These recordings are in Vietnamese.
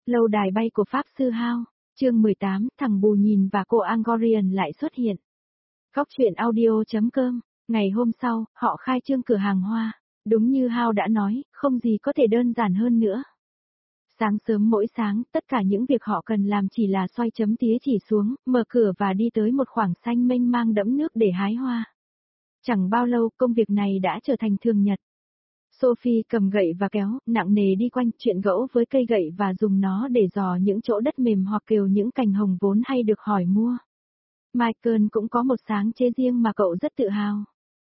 Lâu đài bay của Pháp Sư Hao, chương 18, thằng Bù Nhìn và cô Angorian lại xuất hiện. Góc truyện audio.com, ngày hôm sau, họ khai trương cửa hàng hoa. Đúng như Hao đã nói, không gì có thể đơn giản hơn nữa. Sáng sớm mỗi sáng, tất cả những việc họ cần làm chỉ là xoay chấm tía chỉ xuống, mở cửa và đi tới một khoảng xanh mênh mang đẫm nước để hái hoa. Chẳng bao lâu, công việc này đã trở thành thường nhật. Sophie cầm gậy và kéo, nặng nề đi quanh, chuyện gẫu với cây gậy và dùng nó để dò những chỗ đất mềm hoặc kêu những cành hồng vốn hay được hỏi mua. Michael cũng có một sáng chế riêng mà cậu rất tự hào.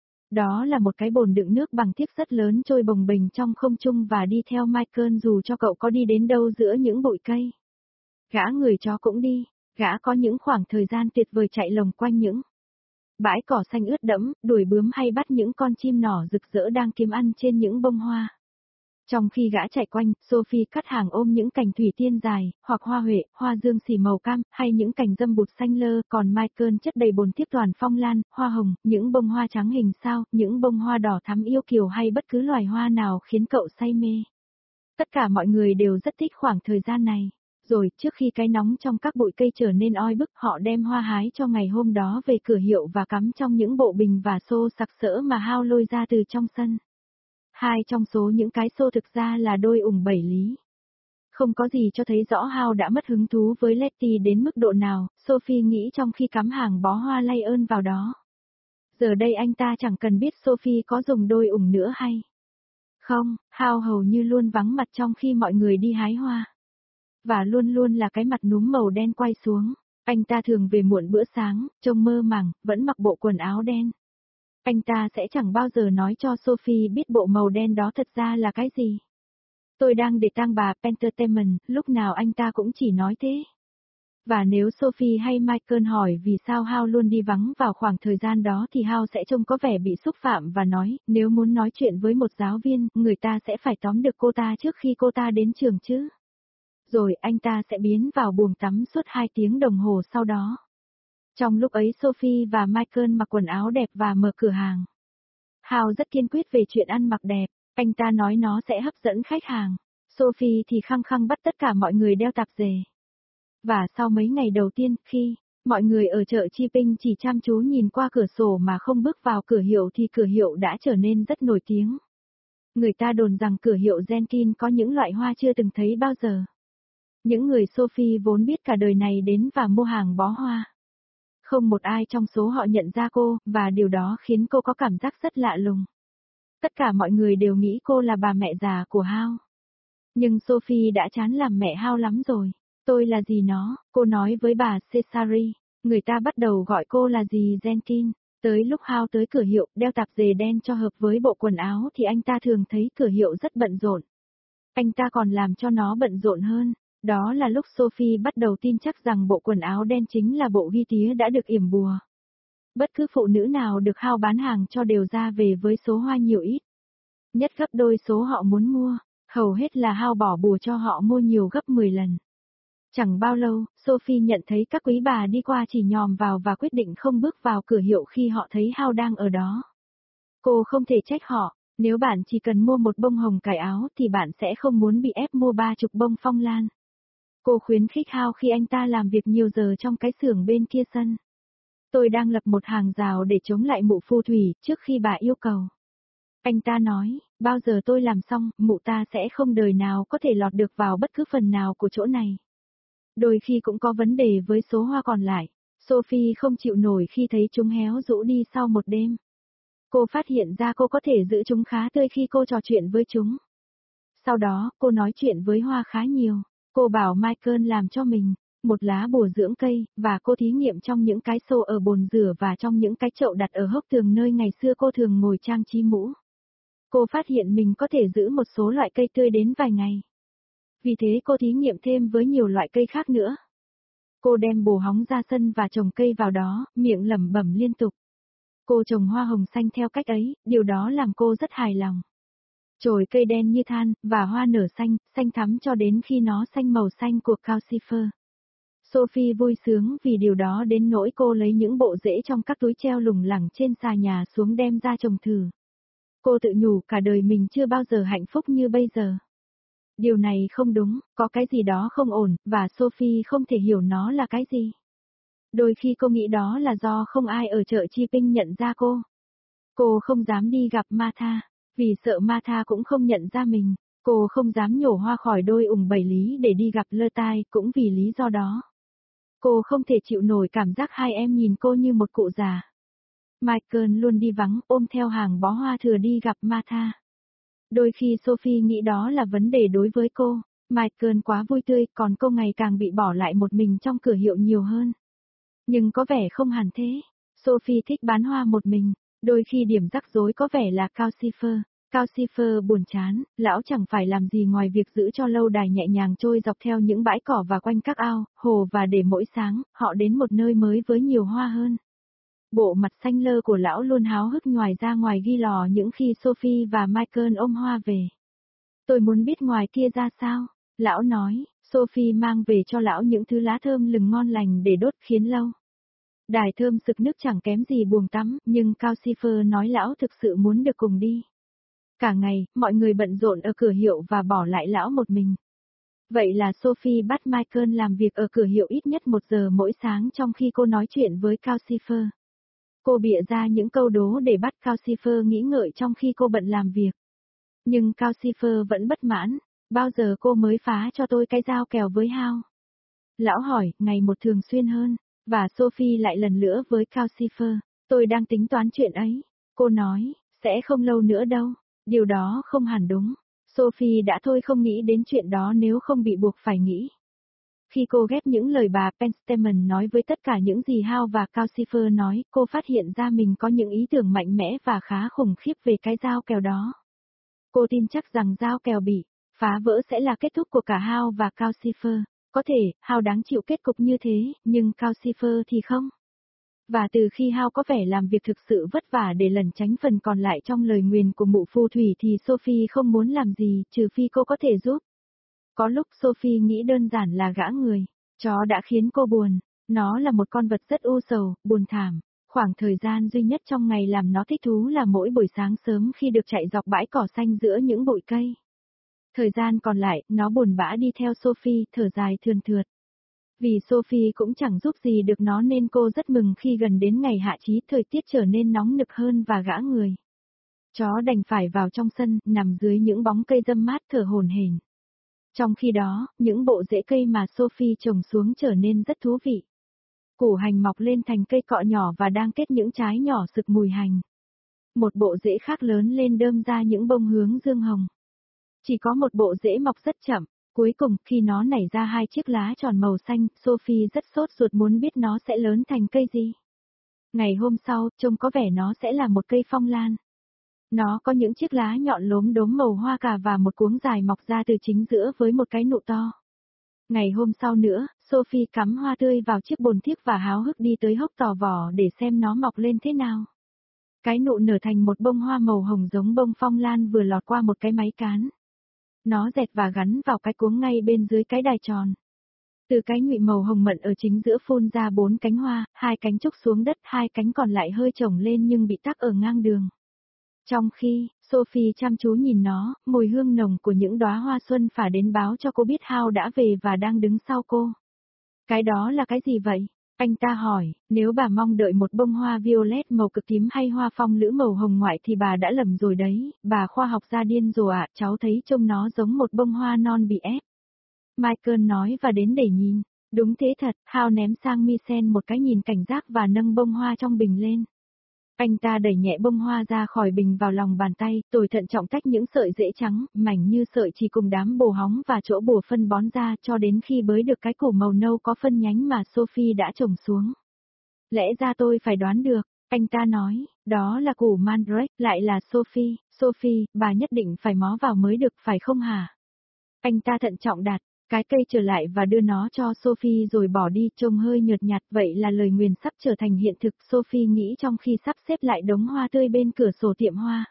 Đó là một cái bồn đựng nước bằng thiếc rất lớn trôi bồng bềnh trong không trung và đi theo Michael dù cho cậu có đi đến đâu giữa những bụi cây. Gã người chó cũng đi, gã có những khoảng thời gian tuyệt vời chạy lồng quanh những bãi cỏ xanh ướt đẫm, đuổi bướm hay bắt những con chim nỏ rực rỡ đang kiếm ăn trên những bông hoa. Trong khi gã chạy quanh, Sophie cắt hàng ôm những cành thủy tiên dài, hoặc hoa huệ, hoa dương xì màu cam, hay những cành dâm bụt xanh lơ, còn Michael chất đầy bồn thiếc toàn phong lan, hoa hồng, những bông hoa trắng hình sao, những bông hoa đỏ thắm yêu kiều hay bất cứ loài hoa nào khiến cậu say mê. Tất cả mọi người đều rất thích khoảng thời gian này. Rồi, trước khi cái nóng trong các bụi cây trở nên oi bức, họ đem hoa hái cho ngày hôm đó về cửa hiệu và cắm trong những bộ bình và xô sặc sỡ mà Hao lôi ra từ trong sân. Hai trong số những cái xô thực ra là đôi ủng 7 lý. Không có gì cho thấy rõ Hao đã mất hứng thú với Letty đến mức độ nào, Sophie nghĩ trong khi cắm hàng bó hoa lay ơn vào đó. Giờ đây anh ta chẳng cần biết Sophie có dùng đôi ủng nữa hay không, Hao hầu như luôn vắng mặt trong khi mọi người đi hái hoa. Và luôn luôn là cái mặt núm màu đen quay xuống. Anh ta thường về muộn bữa sáng, trông mơ màng, vẫn mặc bộ quần áo đen. Anh ta sẽ chẳng bao giờ nói cho Sophie biết bộ màu đen đó thật ra là cái gì. Tôi đang để tang bà Pentertainment, lúc nào anh ta cũng chỉ nói thế. Và nếu Sophie hay Michael hỏi vì sao Hao luôn đi vắng vào khoảng thời gian đó thì Hao sẽ trông có vẻ bị xúc phạm và nói, nếu muốn nói chuyện với một giáo viên, người ta sẽ phải tóm được cô ta trước khi cô ta đến trường chứ. Rồi anh ta sẽ biến vào buồng tắm suốt 2 tiếng đồng hồ sau đó. Trong lúc ấy Sophie và Michael mặc quần áo đẹp và mở cửa hàng. Hao rất kiên quyết về chuyện ăn mặc đẹp, anh ta nói nó sẽ hấp dẫn khách hàng. Sophie thì khăng khăng bắt tất cả mọi người đeo tạp dề. Và sau mấy ngày đầu tiên, khi mọi người ở chợ Chiping chỉ chăm chú nhìn qua cửa sổ mà không bước vào cửa hiệu thì cửa hiệu đã trở nên rất nổi tiếng. Người ta đồn rằng cửa hiệu Jenkin có những loại hoa chưa từng thấy bao giờ. Những người Sophie vốn biết cả đời này đến và mua hàng bó hoa. Không một ai trong số họ nhận ra cô, và điều đó khiến cô có cảm giác rất lạ lùng. Tất cả mọi người đều nghĩ cô là bà mẹ già của Hao. Nhưng Sophie đã chán làm mẹ Hao lắm rồi. Tôi là dì nó, cô nói với bà Cesari. Người ta bắt đầu gọi cô là dì Jenkin. Tới lúc Hao tới cửa hiệu, đeo tạp dề đen cho hợp với bộ quần áo thì anh ta thường thấy cửa hiệu rất bận rộn. Anh ta còn làm cho nó bận rộn hơn. Đó là lúc Sophie bắt đầu tin chắc rằng bộ quần áo đen chính là bộ ghi tía đã được yểm bùa. Bất cứ phụ nữ nào được Hao bán hàng cho đều ra về với số hoa nhiều ít. Nhất gấp đôi số họ muốn mua, hầu hết là Hao bỏ bùa cho họ mua nhiều gấp 10 lần. Chẳng bao lâu, Sophie nhận thấy các quý bà đi qua chỉ nhòm vào và quyết định không bước vào cửa hiệu khi họ thấy Hao đang ở đó. Cô không thể trách họ, nếu bạn chỉ cần mua một bông hồng cài áo thì bạn sẽ không muốn bị ép mua 30 bông phong lan. Cô khuyến khích Hao khi anh ta làm việc nhiều giờ trong cái xưởng bên kia sân. Tôi đang lập một hàng rào để chống lại mụ phù thủy trước khi bà yêu cầu. Anh ta nói, bao giờ tôi làm xong, mụ ta sẽ không đời nào có thể lọt được vào bất cứ phần nào của chỗ này. Đôi khi cũng có vấn đề với số hoa còn lại. Sophie không chịu nổi khi thấy chúng héo rũ đi sau một đêm. Cô phát hiện ra cô có thể giữ chúng khá tươi khi cô trò chuyện với chúng. Sau đó, cô nói chuyện với hoa khá nhiều. Cô bảo Michael làm cho mình một lá bùa dưỡng cây, và cô thí nghiệm trong những cái xô ở bồn rửa và trong những cái chậu đặt ở hốc tường nơi ngày xưa cô thường ngồi trang trí mũ. Cô phát hiện mình có thể giữ một số loại cây tươi đến vài ngày. Vì thế cô thí nghiệm thêm với nhiều loại cây khác nữa. Cô đem bồ hóng ra sân và trồng cây vào đó, miệng lẩm bẩm liên tục. Cô trồng hoa hồng xanh theo cách ấy, điều đó làm cô rất hài lòng. Chồi cây đen như than, và hoa nở xanh, xanh thắm cho đến khi nó xanh màu xanh của Calcifer. Sophie vui sướng vì điều đó đến nỗi cô lấy những bộ rễ trong các túi treo lủng lẳng trên xà nhà xuống đem ra trồng thử. Cô tự nhủ cả đời mình chưa bao giờ hạnh phúc như bây giờ. Điều này không đúng, có cái gì đó không ổn, và Sophie không thể hiểu nó là cái gì. Đôi khi cô nghĩ đó là do không ai ở chợ Chipping nhận ra cô. Cô không dám đi gặp Martha, vì sợ Martha cũng không nhận ra mình. Cô không dám nhổ hoa khỏi đôi ủng bảy lý để đi gặp Lơ Tai, cũng vì lý do đó. Cô không thể chịu nổi cảm giác hai em nhìn cô như một cụ già. Michael luôn đi vắng, ôm theo hàng bó hoa thừa đi gặp Martha. Đôi khi Sophie nghĩ đó là vấn đề đối với cô. Michael quá vui tươi, còn cô ngày càng bị bỏ lại một mình trong cửa hiệu nhiều hơn. Nhưng có vẻ không hẳn thế. Sophie thích bán hoa một mình. Đôi khi điểm rắc rối có vẻ là Calcifer. Calcifer buồn chán, lão chẳng phải làm gì ngoài việc giữ cho lâu đài nhẹ nhàng trôi dọc theo những bãi cỏ và quanh các ao, hồ, và để mỗi sáng, họ đến một nơi mới với nhiều hoa hơn. Bộ mặt xanh lơ của lão luôn háo hức ngoài ra ngoài ghi lò những khi Sophie và Michael ôm hoa về. Tôi muốn biết ngoài kia ra sao, lão nói. Sophie mang về cho lão những thứ lá thơm lừng ngon lành để đốt khiến lâu. Đài thơm sực nước chẳng kém gì buồng tắm, nhưng Calcifer nói lão thực sự muốn được cùng đi. Cả ngày, mọi người bận rộn ở cửa hiệu và bỏ lại lão một mình. Vậy là Sophie bắt Michael làm việc ở cửa hiệu ít nhất 1 giờ mỗi sáng trong khi cô nói chuyện với Calcifer. Cô bịa ra những câu đố để bắt Calcifer nghĩ ngợi trong khi cô bận làm việc. Nhưng Calcifer vẫn bất mãn, bao giờ cô mới phá cho tôi cái dao kèo với Hao? Lão hỏi, ngày một thường xuyên hơn, và Sophie lại lần nữa với Calcifer, tôi đang tính toán chuyện ấy. Cô nói, sẽ không lâu nữa đâu, điều đó không hẳn đúng. Sophie đã thôi không nghĩ đến chuyện đó nếu không bị buộc phải nghĩ. Khi cô ghép những lời bà Penstamen nói với tất cả những gì Hao và Calcifer nói, cô phát hiện ra mình có những ý tưởng mạnh mẽ và khá khủng khiếp về cái dao kèo đó. Cô tin chắc rằng dao kèo bị phá vỡ sẽ là kết thúc của cả Hao và Calcifer. Có thể, Hao đáng chịu kết cục như thế, nhưng Calcifer thì không. Và từ khi Hao có vẻ làm việc thực sự vất vả để lẩn tránh phần còn lại trong lời nguyền của mụ phù thủy thì Sophie không muốn làm gì, trừ phi cô có thể giúp. Có lúc Sophie nghĩ đơn giản là gã người. Chó đã khiến cô buồn. Nó là một con vật rất u sầu, buồn thảm. Khoảng thời gian duy nhất trong ngày làm nó thích thú là mỗi buổi sáng sớm khi được chạy dọc bãi cỏ xanh giữa những bụi cây. Thời gian còn lại, nó buồn bã đi theo Sophie, thở dài thườn thượt. Vì Sophie cũng chẳng giúp gì được nó nên cô rất mừng khi gần đến ngày hạ chí thời tiết trở nên nóng nực hơn và gã người. Chó đành phải vào trong sân, nằm dưới những bóng cây râm mát thở hổn hển. Trong khi đó, những bộ rễ cây mà Sophie trồng xuống trở nên rất thú vị. Củ hành mọc lên thành cây cọ nhỏ và đang kết những trái nhỏ sực mùi hành. Một bộ rễ khác lớn lên đơm ra những bông hướng dương hồng. Chỉ có một bộ rễ mọc rất chậm, cuối cùng khi nó nảy ra 2 chiếc lá tròn màu xanh, Sophie rất sốt ruột muốn biết nó sẽ lớn thành cây gì. Ngày hôm sau, trông có vẻ nó sẽ là một cây phong lan. Nó có những chiếc lá nhọn lốm đốm màu hoa cà và một cuống dài mọc ra từ chính giữa với một cái nụ to. Ngày hôm sau nữa, Sophie cắm hoa tươi vào chiếc bồn thiếc và háo hức đi tới hốc tò vò để xem nó mọc lên thế nào. Cái nụ nở thành một bông hoa màu hồng giống bông phong lan vừa lọt qua một cái máy cán. Nó dẹt và gắn vào cái cuống ngay bên dưới cái đài tròn. Từ cái nhụy màu hồng mận ở chính giữa phun ra 4 cánh hoa, 2 cánh trúc xuống đất, 2 cánh còn lại hơi chồng lên nhưng bị tắc ở ngang đường. Trong khi, Sophie chăm chú nhìn nó, mùi hương nồng của những đóa hoa xuân phả đến báo cho cô biết Hao đã về và đang đứng sau cô. Cái đó là cái gì vậy? Anh ta hỏi, nếu bà mong đợi một bông hoa violet màu cực tím hay hoa phong lữ màu hồng ngoại thì bà đã lầm rồi đấy, bà khoa học gia điên rồi ạ, cháu thấy trông nó giống một bông hoa non bị ép. Michael nói và đến để nhìn. Đúng thế thật, Hao ném sang Misen một cái nhìn cảnh giác và nâng bông hoa trong bình lên. Anh ta đẩy nhẹ bông hoa ra khỏi bình vào lòng bàn tay, rồi thận trọng tách những sợi rễ trắng, mảnh như sợi chỉ cùng đám bồ hóng và chỗ bùa phân bón ra cho đến khi bới được cái củ màu nâu có phân nhánh mà Sophie đã trồng xuống. Lẽ ra tôi phải đoán được, anh ta nói, đó là củ Mandrake, lại là Sophie, Sophie, bà nhất định phải mó vào mới được phải không hả? Anh ta thận trọng đặt cái cây trở lại và đưa nó cho Sophie rồi bỏ đi, trông hơi nhợt nhạt, vậy là lời nguyền sắp trở thành hiện thực, Sophie nghĩ trong khi sắp xếp lại đống hoa tươi bên cửa sổ tiệm hoa.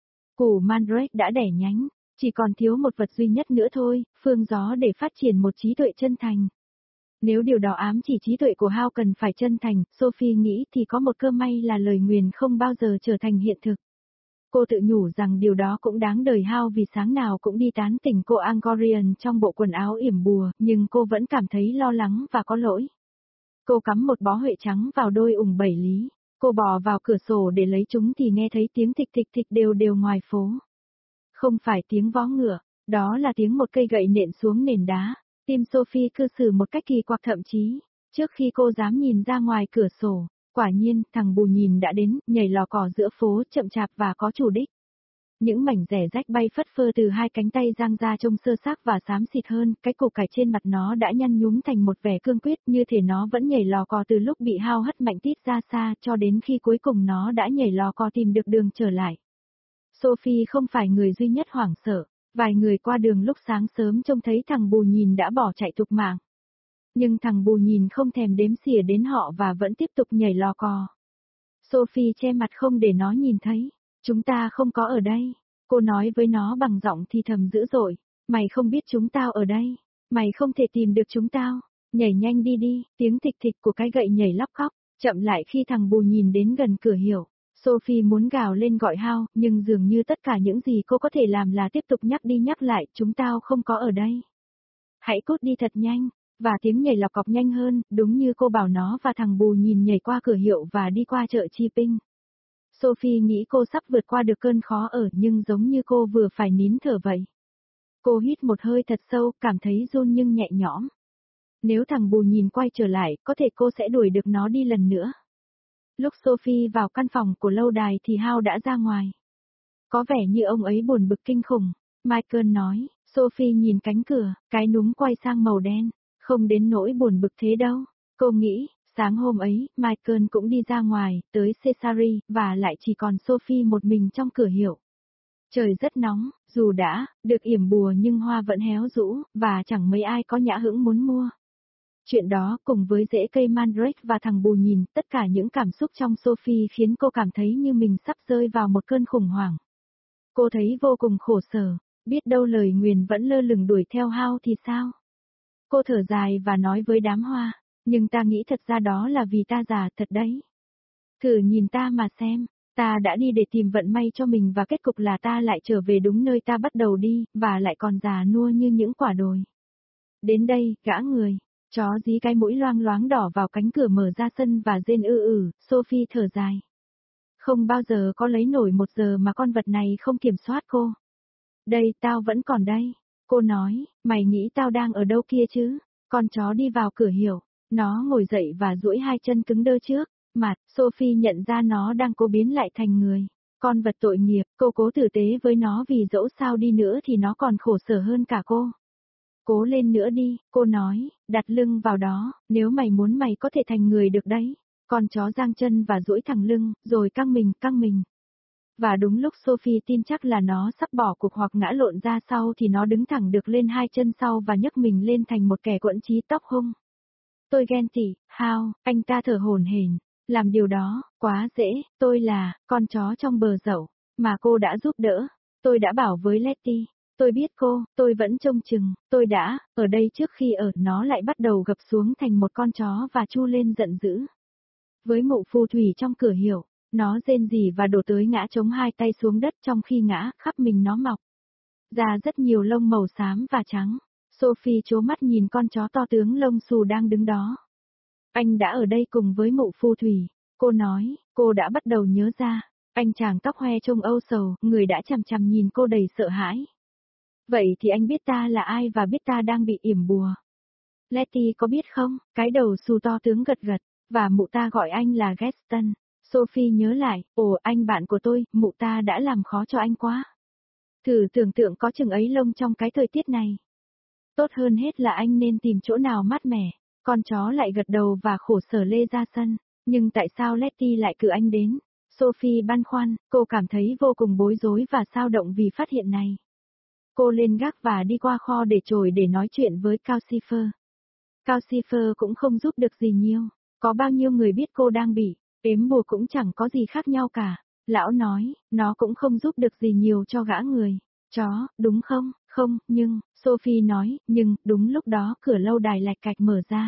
Củ Mandrake đã đẻ nhánh, chỉ còn thiếu một vật duy nhất nữa thôi, phương gió để phát triển một trí tuệ chân thành. Nếu điều đó ám chỉ trí tuệ của Hao cần phải chân thành, Sophie nghĩ thì có một cơ may là lời nguyền không bao giờ trở thành hiện thực. Cô tự nhủ rằng điều đó cũng đáng đời Hao vì sáng nào cũng đi tán tỉnh cô Angorian trong bộ quần áo yểm bùa, nhưng cô vẫn cảm thấy lo lắng và có lỗi. Cô cắm một bó huệ trắng vào đôi ủng 7 lý. Cô bò vào cửa sổ để lấy chúng thì nghe thấy tiếng thịch thịch thịch đều đều ngoài phố. Không phải tiếng vó ngựa, đó là tiếng một cây gậy nện xuống nền đá. Tim Sophie cư xử một cách kỳ quặc thậm chí, trước khi cô dám nhìn ra ngoài cửa sổ, quả nhiên thằng bù nhìn đã đến, nhảy lò cò giữa phố chậm chạp và có chủ đích. Những mảnh rẻ rách bay phất phơ từ hai cánh tay giang ra trông sơ xác và xám xịt hơn, cái củ cải trên mặt nó đã nhăn nhúm thành một vẻ cương quyết như thể nó vẫn nhảy lò cò từ lúc bị Hao hất mạnh tít ra xa cho đến khi cuối cùng nó đã nhảy lò cò tìm được đường trở lại. Sophie không phải người duy nhất hoảng sợ, vài người qua đường lúc sáng sớm trông thấy thằng bù nhìn đã bỏ chạy thục mạng. Nhưng thằng bù nhìn không thèm đếm xỉa đến họ và vẫn tiếp tục nhảy lò cò. Sophie che mặt không để nó nhìn thấy. Chúng ta không có ở đây. Cô nói với nó bằng giọng thì thầm dữ dội. Mày không biết chúng tao ở đây. Mày không thể tìm được chúng tao. Nhảy nhanh đi đi, tiếng thịch thịch của cái gậy nhảy lóc khóc. Chậm lại khi thằng bù nhìn đến gần cửa hiệu. Sophie muốn gào lên gọi Hao, nhưng dường như tất cả những gì cô có thể làm là tiếp tục nhắc đi nhắc lại, chúng tao không có ở đây. Hãy cút đi thật nhanh. Và tiếng nhảy lọc cọc nhanh hơn, đúng như cô bảo nó và thằng bù nhìn nhảy qua cửa hiệu và đi qua chợ Chiping. Sophie nghĩ cô sắp vượt qua được cơn khó ở nhưng giống như cô vừa phải nín thở vậy. Cô hít một hơi thật sâu, cảm thấy run nhưng nhẹ nhõm. Nếu thằng bù nhìn quay trở lại, có thể cô sẽ đuổi được nó đi lần nữa. Lúc Sophie vào căn phòng của lâu đài thì Hao đã ra ngoài. Có vẻ như ông ấy buồn bực kinh khủng. Michael nói, Sophie nhìn cánh cửa, cái núm quay sang màu đen. Không đến nỗi buồn bực thế đâu. Cô nghĩ, sáng hôm ấy, Michael cũng đi ra ngoài, tới Caesarea, và lại chỉ còn Sophie một mình trong cửa hiệu. Trời rất nóng, dù đã được yểm bùa nhưng hoa vẫn héo rũ, và chẳng mấy ai có nhã hứng muốn mua. Chuyện đó cùng với rễ cây mandrake và thằng bù nhìn, tất cả những cảm xúc trong Sophie khiến cô cảm thấy như mình sắp rơi vào một cơn khủng hoảng. Cô thấy vô cùng khổ sở, biết đâu lời nguyền vẫn lơ lửng đuổi theo Hao thì sao? Cô thở dài và nói với đám hoa, nhưng ta nghĩ thật ra đó là vì ta già thật đấy. Thử nhìn ta mà xem, ta đã đi để tìm vận may cho mình và kết cục là ta lại trở về đúng nơi ta bắt đầu đi, và lại còn già nua như những quả đồi. Đến đây, gã người, chó dí cái mũi loang loáng đỏ vào cánh cửa mở ra sân và rên Sophie thở dài. Không bao giờ có lấy nổi 1 giờ mà con vật này không kiểm soát cô. Đây, tao vẫn còn đây. Cô nói, mày nghĩ tao đang ở đâu kia chứ? Con chó đi vào cửa hiệu, nó ngồi dậy và duỗi hai chân cứng đơ trước. Mặt, Sophie nhận ra nó đang cố biến lại thành người. Con vật tội nghiệp, cô cố tử tế với nó vì dẫu sao đi nữa thì nó còn khổ sở hơn cả cô. Cố lên nữa đi, cô nói, đặt lưng vào đó, nếu mày muốn mày có thể thành người được đấy. Con chó giang chân và duỗi thẳng lưng, rồi căng mình. Và đúng lúc Sophie tin chắc là nó sắp bỏ cuộc hoặc ngã lộn ra sau thì nó đứng thẳng được lên hai chân sau và nhấc mình lên thành một kẻ quẫn trí tóc hung. Tôi ghen tị, Hao, anh ta thở hổn hển. Làm điều đó, quá dễ, tôi là, con chó trong bờ dậu, mà cô đã giúp đỡ. Tôi đã bảo với Letty, tôi biết cô, tôi vẫn trông chừng, tôi đã, ở đây trước khi ở nó lại bắt đầu gập xuống thành một con chó và chu lên giận dữ. Với mụ phù thủy trong cửa hiệu, nó rên rỉ và đổ tới ngã chống hai tay xuống đất trong khi ngã, khắp mình nó mọc ra rất nhiều lông màu xám và trắng. Sophie trố mắt nhìn con chó to tướng lông xù đang đứng đó. Anh đã ở đây cùng với mụ phù thủy, cô nói, cô đã bắt đầu nhớ ra. Anh chàng tóc hoe trông âu sầu, người đã chằm chằm nhìn cô đầy sợ hãi. Vậy thì anh biết ta là ai và biết ta đang bị yểm bùa. Letty có biết không, cái đầu xù to tướng gật gật, và mụ ta gọi anh là Gaston. Sophie nhớ lại, ồ anh bạn của tôi, mụ ta đã làm khó cho anh quá. Thử tưởng tượng có chừng ấy lông trong cái thời tiết này. Tốt hơn hết là anh nên tìm chỗ nào mát mẻ. Con chó lại gật đầu và khổ sở lê ra sân. Nhưng tại sao Letty lại cử anh đến? Sophie băn khoăn, cô cảm thấy vô cùng bối rối và xao động vì phát hiện này. Cô lên gác và đi qua kho để trồi để nói chuyện với Calcifer. Calcifer cũng không giúp được gì nhiều. Có bao nhiêu người biết cô đang bị ếm bùa cũng chẳng có gì khác nhau cả. Lão nói, nó cũng không giúp được gì nhiều cho gã người. Chó, đúng không? Không, nhưng, Sophie nói, nhưng, đúng lúc đó cửa lâu đài lạch cạch mở ra.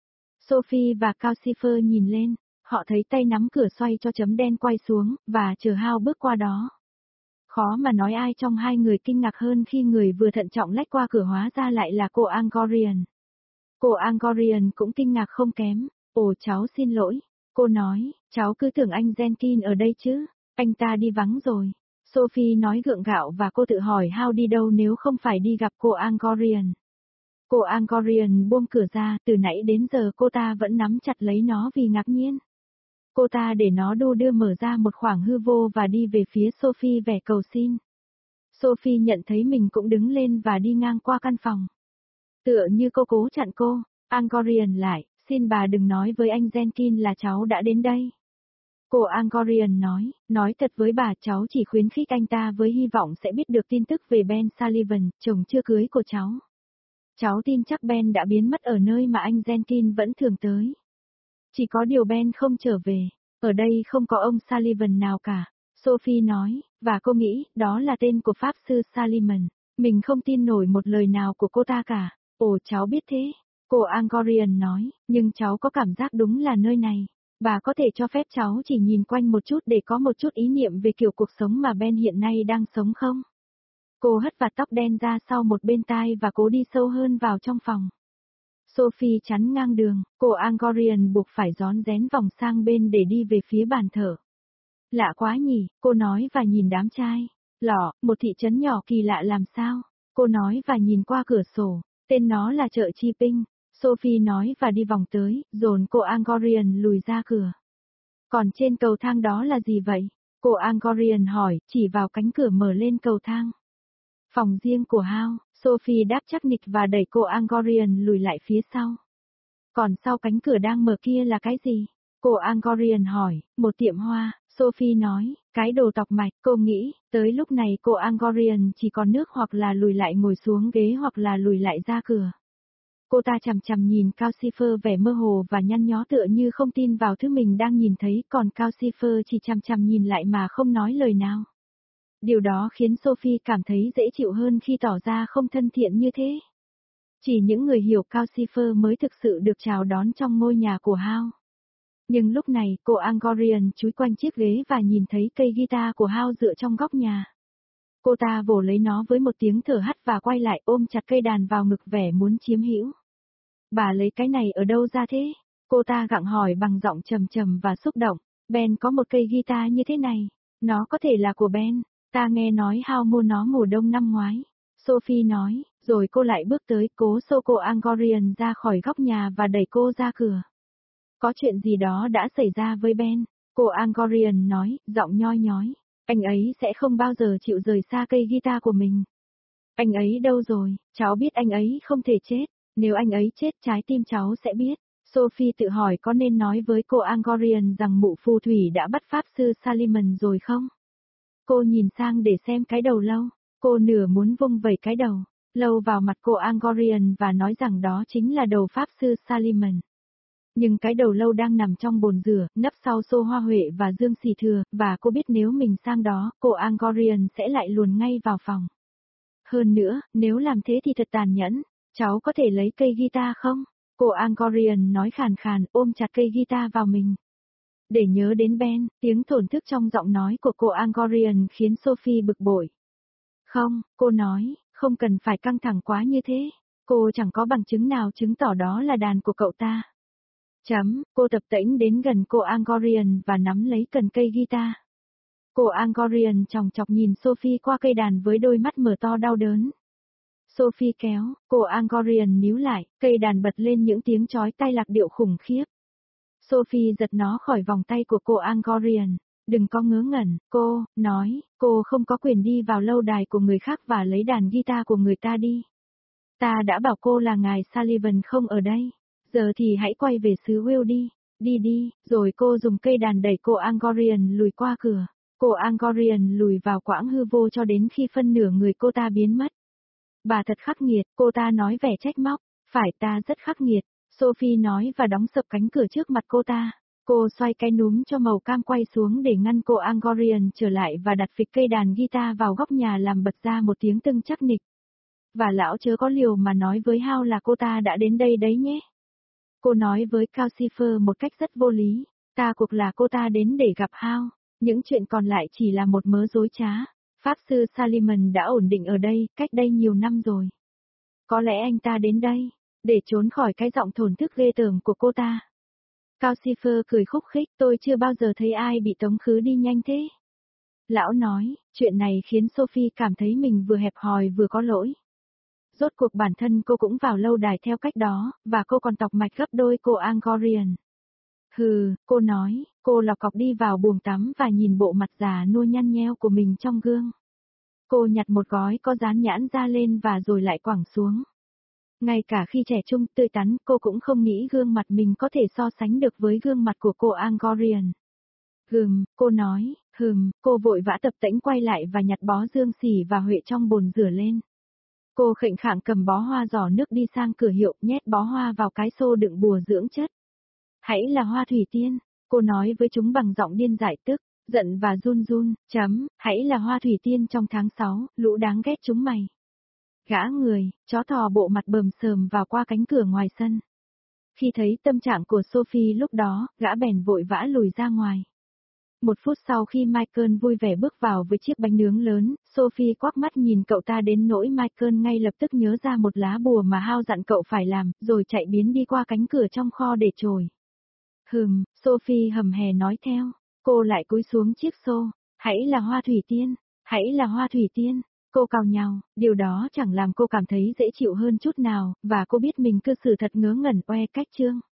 Sophie và Calcifer nhìn lên, họ thấy tay nắm cửa xoay cho chấm đen quay xuống, và chờ Hao bước qua đó. Khó mà nói ai trong hai người kinh ngạc hơn khi người vừa thận trọng lách qua cửa hóa ra lại là cô Angorian. Cô Angorian cũng kinh ngạc không kém. Ồ cháu xin lỗi. Cô nói, cháu cứ tưởng anh Jenkins ở đây chứ. Anh ta đi vắng rồi. Sophie nói gượng gạo và cô tự hỏi Hao đi đâu nếu không phải đi gặp cô Angorian. Cô Angorian buông cửa ra, từ nãy đến giờ cô ta vẫn nắm chặt lấy nó vì ngạc nhiên. Cô ta để nó đu đưa mở ra một khoảng hư vô và đi về phía Sophie vẻ cầu xin. Sophie nhận thấy mình cũng đứng lên và đi ngang qua căn phòng. Tựa như cô cố chặn cô, Angorian lại, xin bà đừng nói với anh Jenkins là cháu đã đến đây. Cô Angorian nói thật với bà cháu chỉ khuyến khích anh ta với hy vọng sẽ biết được tin tức về Ben Sullivan, chồng chưa cưới của cháu. Cháu tin chắc Ben đã biến mất ở nơi mà anh Jenkins vẫn thường tới. Chỉ có điều Ben không trở về, ở đây không có ông Sullivan nào cả, Sophie nói, và cô nghĩ đó là tên của Pháp sư Sullivan. Mình không tin nổi một lời nào của cô ta cả. Ồ cháu biết thế. Cô Angorian nói, nhưng cháu có cảm giác đúng là nơi này. Bà có thể cho phép cháu chỉ nhìn quanh một chút để có một chút ý niệm về kiểu cuộc sống mà Ben hiện nay đang sống không? Cô hất vạt tóc đen ra sau một bên tai và cố đi sâu hơn vào trong phòng. Sophie chắn ngang đường, cô Angorian buộc phải rón rén vòng sang bên để đi về phía bàn thờ. Lạ quá nhỉ, cô nói và nhìn đám trai. Lọ, một thị trấn nhỏ kỳ lạ làm sao? Cô nói và nhìn qua cửa sổ, tên nó là chợ Chi Ping. Sophie nói và đi vòng tới, dồn cô Angorian lùi ra cửa. Còn trên cầu thang đó là gì vậy? Cô Angorian hỏi, chỉ vào cánh cửa mở lên cầu thang. Phòng riêng của Hao, Sophie đáp chắc nịch và đẩy cô Angorian lùi lại phía sau. Còn sau cánh cửa đang mở kia là cái gì? Cô Angorian hỏi, một tiệm hoa, Sophie nói, cái đồ tọc mạch, cô nghĩ, tới lúc này cô Angorian chỉ còn nước hoặc là lùi lại ngồi xuống ghế hoặc là lùi lại ra cửa. Cô ta chằm chằm nhìn Calcifer vẻ mơ hồ và nhăn nhó tựa như không tin vào thứ mình đang nhìn thấy, còn Calcifer chỉ chằm chằm nhìn lại mà không nói lời nào. Điều đó khiến Sophie cảm thấy dễ chịu hơn khi tỏ ra không thân thiện như thế. Chỉ những người hiểu Calcifer mới thực sự được chào đón trong ngôi nhà của Hao. Nhưng lúc này cô Angorian chúi quanh chiếc ghế và nhìn thấy cây guitar của Hao dựa trong góc nhà. Cô ta vồ lấy nó với một tiếng thở hắt và quay lại ôm chặt cây đàn vào ngực vẻ muốn chiếm hữu. Bà lấy cái này ở đâu ra thế? Cô ta gặng hỏi bằng giọng trầm trầm và xúc động. Ben có một cây guitar như thế này. Nó có thể là của Ben. Ta nghe nói Hao mua nó mùa đông năm ngoái. Sophie nói, rồi cô lại bước tới cố xô cô Angorian ra khỏi góc nhà và đẩy cô ra cửa. Có chuyện gì đó đã xảy ra với Ben. Cô Angorian nói, giọng nhoi nhói. Anh ấy sẽ không bao giờ chịu rời xa cây guitar của mình. Anh ấy đâu rồi, cháu biết anh ấy không thể chết. Nếu anh ấy chết trái tim cháu sẽ biết. Sophie tự hỏi có nên nói với cô Angorian rằng mụ phù thủy đã bắt Pháp sư Sullivan rồi không? Cô nhìn sang để xem cái đầu lâu. Cô nửa muốn vung vẩy cái đầu. Lâu vào mặt cô Angorian và nói rằng đó chính là đầu Pháp sư Sullivan. Nhưng cái đầu lâu đang nằm trong bồn rửa, nấp sau xô hoa huệ và dương xì thừa, và cô biết nếu mình sang đó, cô Angorian sẽ lại luồn ngay vào phòng. Hơn nữa, nếu làm thế thì thật tàn nhẫn. Cháu có thể lấy cây guitar không? Cô Angorian nói khàn khàn ôm chặt cây guitar vào mình. Để nhớ đến Ben, tiếng thổn thức trong giọng nói của cô Angorian khiến Sophie bực bội. Không, cô nói, không cần phải căng thẳng quá như thế. Cô chẳng có bằng chứng nào chứng tỏ đó là đàn của cậu ta. Cô tập tễnh đến gần cô Angorian và nắm lấy cần cây guitar. Cô Angorian chòng chọc nhìn Sophie qua cây đàn với đôi mắt mở to đau đớn. Sophie kéo, cô Angorian níu lại, cây đàn bật lên những tiếng chói tai lạc điệu khủng khiếp. Sophie giật nó khỏi vòng tay của cô Angorian. Đừng có ngớ ngẩn, cô, nói, cô không có quyền đi vào lâu đài của người khác và lấy đàn guitar của người ta đi. Ta đã bảo cô là ngài Sullivan không ở đây. Giờ thì hãy quay về xứ Will đi. Đi đi, rồi cô dùng cây đàn đẩy cô Angorian lùi qua cửa. Cô Angorian lùi vào quãng hư vô cho đến khi phân nửa người cô ta biến mất. Bà thật khắc nghiệt, cô ta nói vẻ trách móc. Phải ta rất khắc nghiệt, Sophie nói và đóng sập cánh cửa trước mặt cô ta. Cô xoay cái núm cho màu cam quay xuống để ngăn cô Angorian trở lại và đặt phịch cây đàn guitar vào góc nhà làm bật ra một tiếng tưng chắc nịch. Và lão chớ có liều mà nói với Hao là cô ta đã đến đây đấy nhé. Cô nói với Calcifer một cách rất vô lý, ta cuộc là cô ta đến để gặp Hao, những chuyện còn lại chỉ là một mớ dối trá. Pháp sư Salimon đã ổn định ở đây, cách đây nhiều năm rồi. Có lẽ anh ta đến đây, để trốn khỏi cái giọng thổn thức ghê tởm của cô ta. Cao Schiffer cười khúc khích, tôi chưa bao giờ thấy ai bị tống khứ đi nhanh thế. Lão nói, chuyện này khiến Sophie cảm thấy mình vừa hẹp hòi vừa có lỗi. Rốt cuộc bản thân cô cũng vào lâu đài theo cách đó, và cô còn tọc mạch gấp đôi cô Angorian. Hừ, cô nói, cô lọc cọc đi vào buồng tắm và nhìn bộ mặt già nua nhăn nheo của mình trong gương. Cô nhặt một gói có dán nhãn ra lên và rồi lại quẳng xuống. Ngay cả khi trẻ trung tươi tắn, cô cũng không nghĩ gương mặt mình có thể so sánh được với gương mặt của cô Angorian. Cô nói, cô vội vã tập tễnh quay lại và nhặt bó dương xỉ và huệ trong bồn rửa lên. Cô khệnh khạng cầm bó hoa giỏ nước đi sang cửa hiệu, nhét bó hoa vào cái xô đựng bùa dưỡng chất. Hãy là hoa thủy tiên, cô nói với chúng bằng giọng điên dại tức, giận và run run, hãy là hoa thủy tiên trong tháng 6, lũ đáng ghét chúng mày. Gã người, chó thò bộ mặt bờm sờm vào qua cánh cửa ngoài sân. Khi thấy tâm trạng của Sophie lúc đó, gã bèn vội vã lùi ra ngoài. Một phút sau khi Michael vui vẻ bước vào với chiếc bánh nướng lớn, Sophie quắc mắt nhìn cậu ta đến nỗi Michael ngay lập tức nhớ ra một lá bùa mà Hao dặn cậu phải làm, rồi chạy biến đi qua cánh cửa trong kho để trồi. Sophie hầm hè nói theo, cô lại cúi xuống chiếc xô, hãy là hoa thủy tiên, hãy là hoa thủy tiên. Cô cào nhào, điều đó chẳng làm cô cảm thấy dễ chịu hơn chút nào, và cô biết mình cư xử thật ngớ ngẩn oe cách chương.